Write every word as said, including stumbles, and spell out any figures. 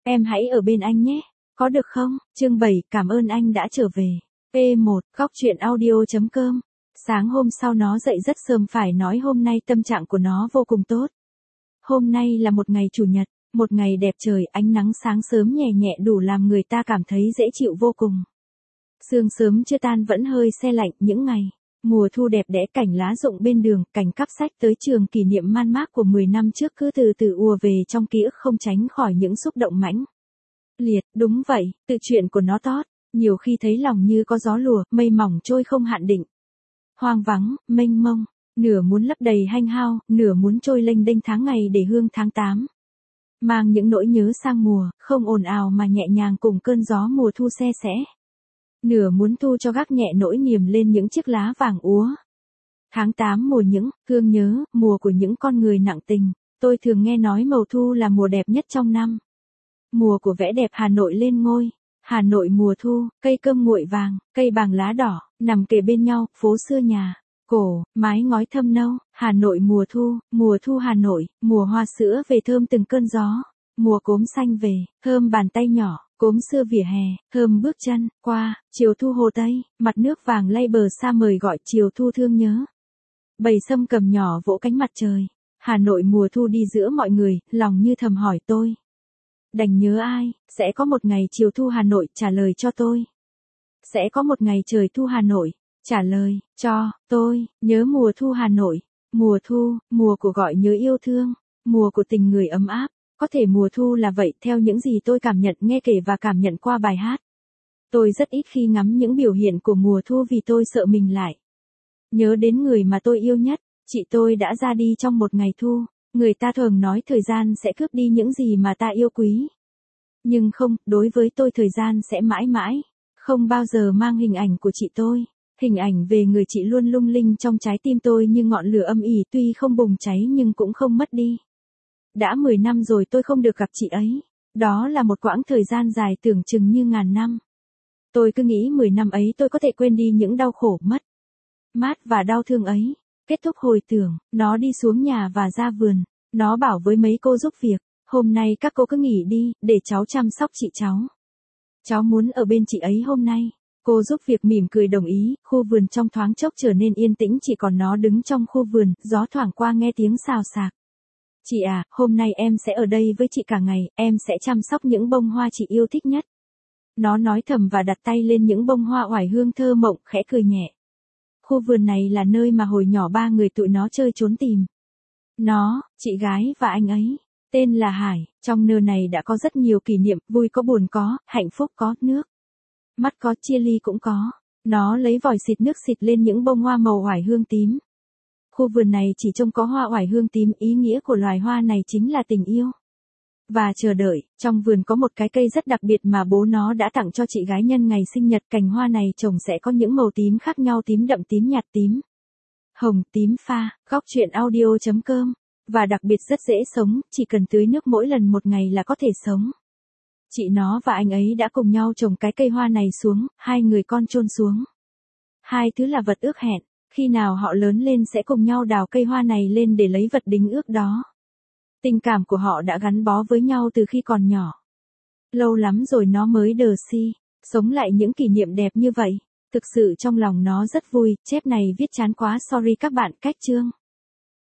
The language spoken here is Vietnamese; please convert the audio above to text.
Em hãy ở bên anh nhé, có được không? Chương bảy, cảm ơn anh đã trở về. pê một, góc truyện audio chấm com. Sáng hôm sau nó dậy rất sớm, phải nói hôm nay tâm trạng của nó vô cùng tốt. Hôm nay là một ngày chủ nhật, một ngày đẹp trời, ánh nắng sáng sớm nhẹ nhẹ đủ làm người ta cảm thấy dễ chịu vô cùng. Sương sớm chưa tan vẫn hơi se lạnh, những ngày mùa thu đẹp đẽ, cảnh lá rụng bên đường, cảnh cắp sách tới trường kỷ niệm man mác của mười năm trước cứ từ từ ùa về trong ký ức, không tránh khỏi những xúc động mãnh liệt. Đúng vậy, tự chuyện của nó tót, nhiều khi thấy lòng như có gió lùa, mây mỏng trôi không hạn định. Hoang vắng, mênh mông, nửa muốn lấp đầy hanh hao, nửa muốn trôi lênh đênh tháng ngày để hương tháng tám. Mang những nỗi nhớ sang mùa, không ồn ào mà nhẹ nhàng cùng cơn gió mùa thu se sẻ. Nửa muốn thu cho gác nhẹ nỗi niềm lên những chiếc lá vàng úa. Tháng tám mùa những thương nhớ, mùa của những con người nặng tình. Tôi thường nghe nói mùa thu là mùa đẹp nhất trong năm. Mùa của vẻ đẹp Hà Nội lên ngôi. Hà Nội mùa thu, cây cơm nguội vàng, cây bàng lá đỏ, nằm kề bên nhau, phố xưa nhà cổ, mái ngói thâm nâu. Hà Nội mùa thu, mùa thu Hà Nội, mùa hoa sữa về thơm từng cơn gió. Mùa cốm xanh về, thơm bàn tay nhỏ, cốm xưa vỉa hè, thơm bước chân, qua, chiều thu hồ Tây, mặt nước vàng lay bờ xa mời gọi chiều thu thương nhớ. Bầy sâm cầm nhỏ vỗ cánh mặt trời, Hà Nội mùa thu đi giữa mọi người, lòng như thầm hỏi tôi. Đành nhớ ai, sẽ có một ngày chiều thu Hà Nội trả lời cho tôi. Sẽ có một ngày trời thu Hà Nội, trả lời, cho, tôi, nhớ mùa thu Hà Nội, mùa thu, mùa của gọi nhớ yêu thương, mùa của tình người ấm áp. Có thể mùa thu là vậy theo những gì tôi cảm nhận, nghe kể và cảm nhận qua bài hát. Tôi rất ít khi ngắm những biểu hiện của mùa thu vì tôi sợ mình lại nhớ đến người mà tôi yêu nhất. Chị tôi đã ra đi trong một ngày thu. Người ta thường nói thời gian sẽ cướp đi những gì mà ta yêu quý. Nhưng không, đối với tôi thời gian sẽ mãi mãi không bao giờ mang hình ảnh của chị tôi. Hình ảnh về người chị luôn lung linh trong trái tim tôi như ngọn lửa âm ỉ, tuy không bùng cháy nhưng cũng không mất đi. Đã mười năm rồi tôi không được gặp chị ấy. Đó là một quãng thời gian dài tưởng chừng như ngàn năm. Tôi cứ nghĩ mười năm ấy tôi có thể quên đi những đau khổ, mất mát và đau thương ấy. Kết thúc hồi tưởng, nó đi xuống nhà và ra vườn. Nó bảo với mấy cô giúp việc, hôm nay các cô cứ nghỉ đi, để cháu chăm sóc chị cháu. Cháu muốn ở bên chị ấy hôm nay. Cô giúp việc mỉm cười đồng ý, khu vườn trong thoáng chốc trở nên yên tĩnh, chỉ còn nó đứng trong khu vườn, gió thoảng qua nghe tiếng xào xạc. Chị à, hôm nay em sẽ ở đây với chị cả ngày, em sẽ chăm sóc những bông hoa chị yêu thích nhất. Nó nói thầm và đặt tay lên những bông hoa oải hương thơ mộng, khẽ cười nhẹ. Khu vườn này là nơi mà hồi nhỏ ba người tụi nó chơi trốn tìm. Nó, chị gái và anh ấy, tên là Hải. Trong nơi này đã có rất nhiều kỷ niệm, vui có buồn có, hạnh phúc có, nước mắt có, chia ly cũng có. Nó lấy vòi xịt nước xịt lên những bông hoa màu oải hương tím. Khu vườn này chỉ trông có hoa oải hương tím, ý nghĩa của loài hoa này chính là tình yêu và chờ đợi. Trong vườn có một cái cây rất đặc biệt mà bố nó đã tặng cho chị gái nhân ngày sinh nhật. Cành hoa này trồng sẽ có những màu tím khác nhau: tím đậm, tím nhạt, tím hồng, tím pha. Góc truyện audio chấm com. Và đặc biệt rất dễ sống, chỉ cần tưới nước mỗi lần một ngày là có thể sống. Chị nó và anh ấy đã cùng nhau trồng cái cây hoa này xuống, hai người con chôn xuống. Hai thứ là vật ước hẹn. Khi nào họ lớn lên sẽ cùng nhau đào cây hoa này lên để lấy vật đính ước đó. Tình cảm của họ đã gắn bó với nhau từ khi còn nhỏ. Lâu lắm rồi nó mới đờ si, sống lại những kỷ niệm đẹp như vậy. Thực sự trong lòng nó rất vui. Chép này viết chán quá, sorry các bạn. Cách chương.